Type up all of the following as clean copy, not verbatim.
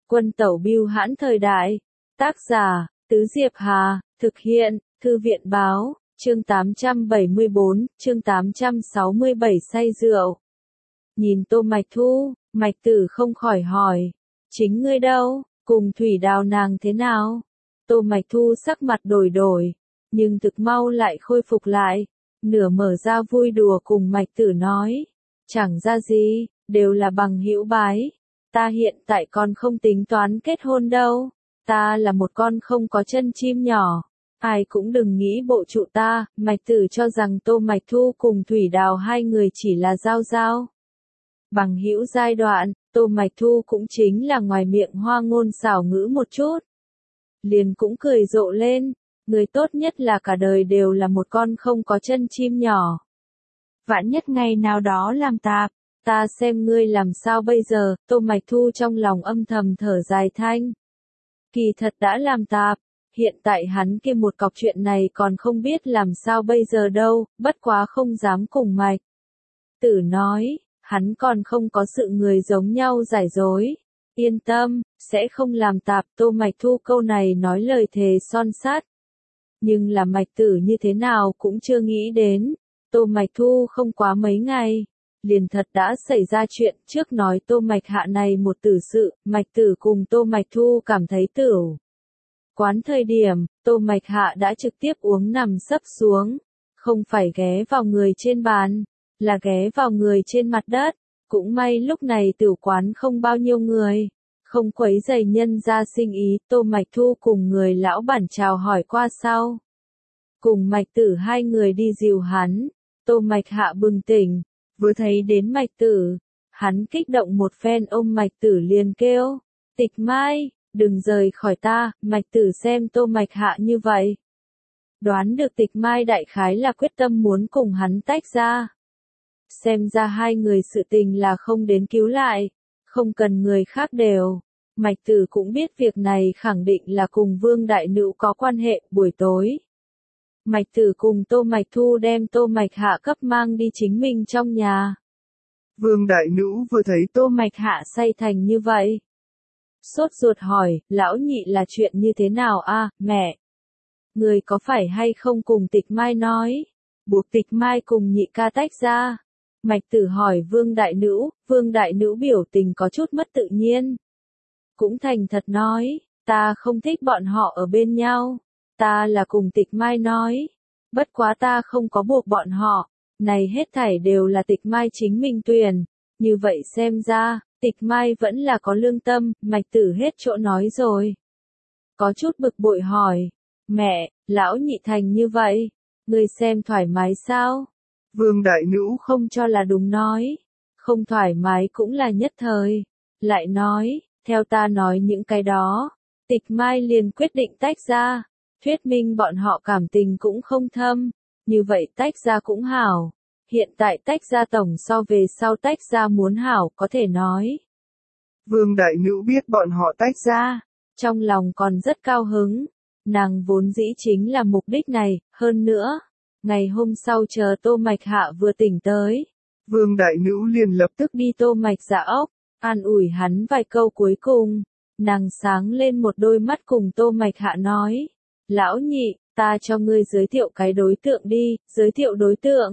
Quân tẩu bưu hãn thời đại. Tác giả, Tứ Diệp Hà, thực hiện, Thư viện báo, chương 874, chương 867 say rượu. Nhìn Tô Mạch Thu, Mạch Tử không khỏi hỏi, chính ngươi đâu, cùng Thủy Đào nàng thế nào? Tô Mạch Thu sắc mặt đổi đổi, nhưng thực mau lại khôi phục lại, nửa mở ra vui đùa cùng Mạch Tử nói, chẳng ra gì, đều là bằng hữu bái. Ta hiện tại còn không tính toán kết hôn đâu, ta là một con không có chân chim nhỏ, ai cũng đừng nghĩ bộ trụ ta. Mạch Tử cho rằng Tô Mạch Thu cùng Thủy Đào hai người chỉ là giao giao bằng hữu giai đoạn, Tô Mạch Thu cũng chính là ngoài miệng hoa ngôn xảo ngữ một chút. Liền cũng cười rộ lên, người tốt nhất là cả đời đều là một con không có chân chim nhỏ. Vạn nhất ngày nào đó làm tạp, ta xem ngươi làm sao bây giờ. Tô Mạch Thu trong lòng âm thầm thở dài thanh. Kỳ thật đã làm tạp, hiện tại hắn kia một cọc chuyện này còn không biết làm sao bây giờ đâu, bất quá không dám cùng Mạch Tử nói, hắn còn không có sự người giống nhau giải dối. Yên tâm, sẽ không làm tạp. Tô Mạch Thu câu này nói lời thề son sắt. Nhưng là Mạch Tử như thế nào cũng chưa nghĩ đến. Tô Mạch Thu không quá mấy ngày, liền thật đã xảy ra chuyện. Trước nói Tô Mạch Hạ này một tử sự, Mạch Tử cùng Tô Mạch Thu cảm thấy tửu quán thời điểm, Tô Mạch Hạ đã trực tiếp uống nằm sấp xuống, không phải ghé vào người trên bàn, là ghé vào người trên mặt đất. Cũng may lúc này tửu quán không bao nhiêu người, không quấy rầy nhân gia sinh ý. Tô Mạch Thu cùng người lão bản chào hỏi qua sau, cùng Mạch Tử hai người đi dìu hắn. Tô Mạch Hạ bừng tỉnh, vừa thấy đến Mạch Tử, hắn kích động một phen ôm Mạch Tử liền kêu, Tịch Mai, đừng rời khỏi ta. Mạch Tử xem Tô Mạch Hạ như vậy, đoán được Tịch Mai đại khái là quyết tâm muốn cùng hắn tách ra. Xem ra hai người sự tình là không đến cứu lại, không cần người khác đều. Mạch Tử cũng biết việc này khẳng định là cùng Vương Đại Nữ có quan hệ. Buổi tối, Mạch Tử cùng Tô Mạch Thu đem Tô Mạch Hạ cấp mang đi chính mình trong nhà. Vương Đại Nữ vừa thấy Tô Mạch Hạ say thành như vậy, sốt ruột hỏi, lão nhị là chuyện như thế nào a? Mẹ, người có phải hay không cùng Tịch Mai nói, buộc Tịch Mai cùng nhị ca tách ra? Mạch Tử hỏi Vương Đại Nữ. Vương Đại Nữ biểu tình có chút mất tự nhiên, cũng thành thật nói, ta không thích bọn họ ở bên nhau, ta là cùng Tịch Mai nói, bất quá ta không có buộc bọn họ, này hết thảy đều là Tịch Mai chính mình tuyển. Như vậy xem ra, Tịch Mai vẫn là có lương tâm. Mạch Tử hết chỗ nói rồi, có chút bực bội hỏi, mẹ, lão nhị thành như vậy, ngươi xem thoải mái sao? Vương Đại Nữ không cho là đúng nói, không thoải mái cũng là nhất thời. Lại nói, theo ta nói những cái đó, Tịch Mai liền quyết định tách ra, thuyết minh bọn họ cảm tình cũng không thâm, như vậy tách ra cũng hảo. Hiện tại tách ra tổng so về sau tách ra muốn hảo, có thể nói. Vương Đại Nữ biết bọn họ tách ra, trong lòng còn rất cao hứng, nàng vốn dĩ chính là mục đích này. Hơn nữa, ngày hôm sau chờ Tô Mạch Hạ vừa tỉnh tới, Vương Đại Nữ liền lập tức đi Tô Mạch Dạ ốc, an ủi hắn vài câu. Cuối cùng, nàng sáng lên một đôi mắt cùng Tô Mạch Hạ nói, lão nhị, ta cho ngươi giới thiệu cái đối tượng đi. Giới thiệu đối tượng.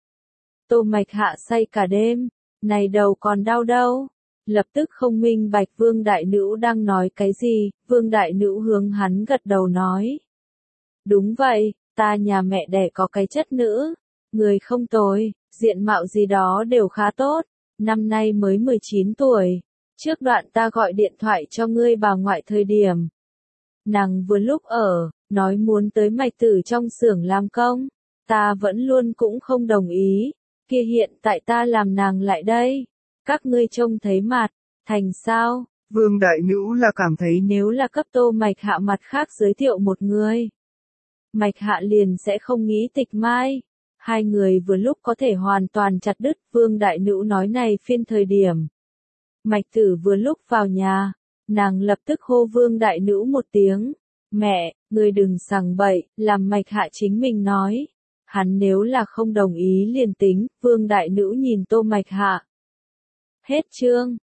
Tô Mạch Hạ say cả đêm, này đầu còn đau đâu, lập tức không minh bạch Vương Đại Nữ đang nói cái gì. Vương Đại Nữ hướng hắn gật đầu nói, đúng vậy, ta nhà mẹ đẻ có cái chất nữ, người không tồi, diện mạo gì đó đều khá tốt, năm nay mới 19 tuổi, trước đoạn ta gọi điện thoại cho ngươi bà ngoại thời điểm, nàng vừa lúc ở, nói muốn tới Mạch Tử trong xưởng làm công, ta vẫn luôn cũng không đồng ý, kia hiện tại ta làm nàng lại đây, các ngươi trông thấy mặt, thành sao? Vương Đại Nữ là cảm thấy nếu là cấp Tô Mạch Hạ mặt khác giới thiệu một người, Mạch Hạ liền sẽ không nghĩ Tịch Mai. Hai người vừa lúc có thể hoàn toàn chặt đứt. Vương Đại Nữ nói này phiên thời điểm, Mạch Tử vừa lúc vào nhà, nàng lập tức hô Vương Đại Nữ một tiếng, mẹ, ngươi đừng sằng bậy. Làm Mạch Hạ chính mình nói, hắn nếu là không đồng ý liền tính. Vương Đại Nữ nhìn Tô Mạch Hạ. Hết chương.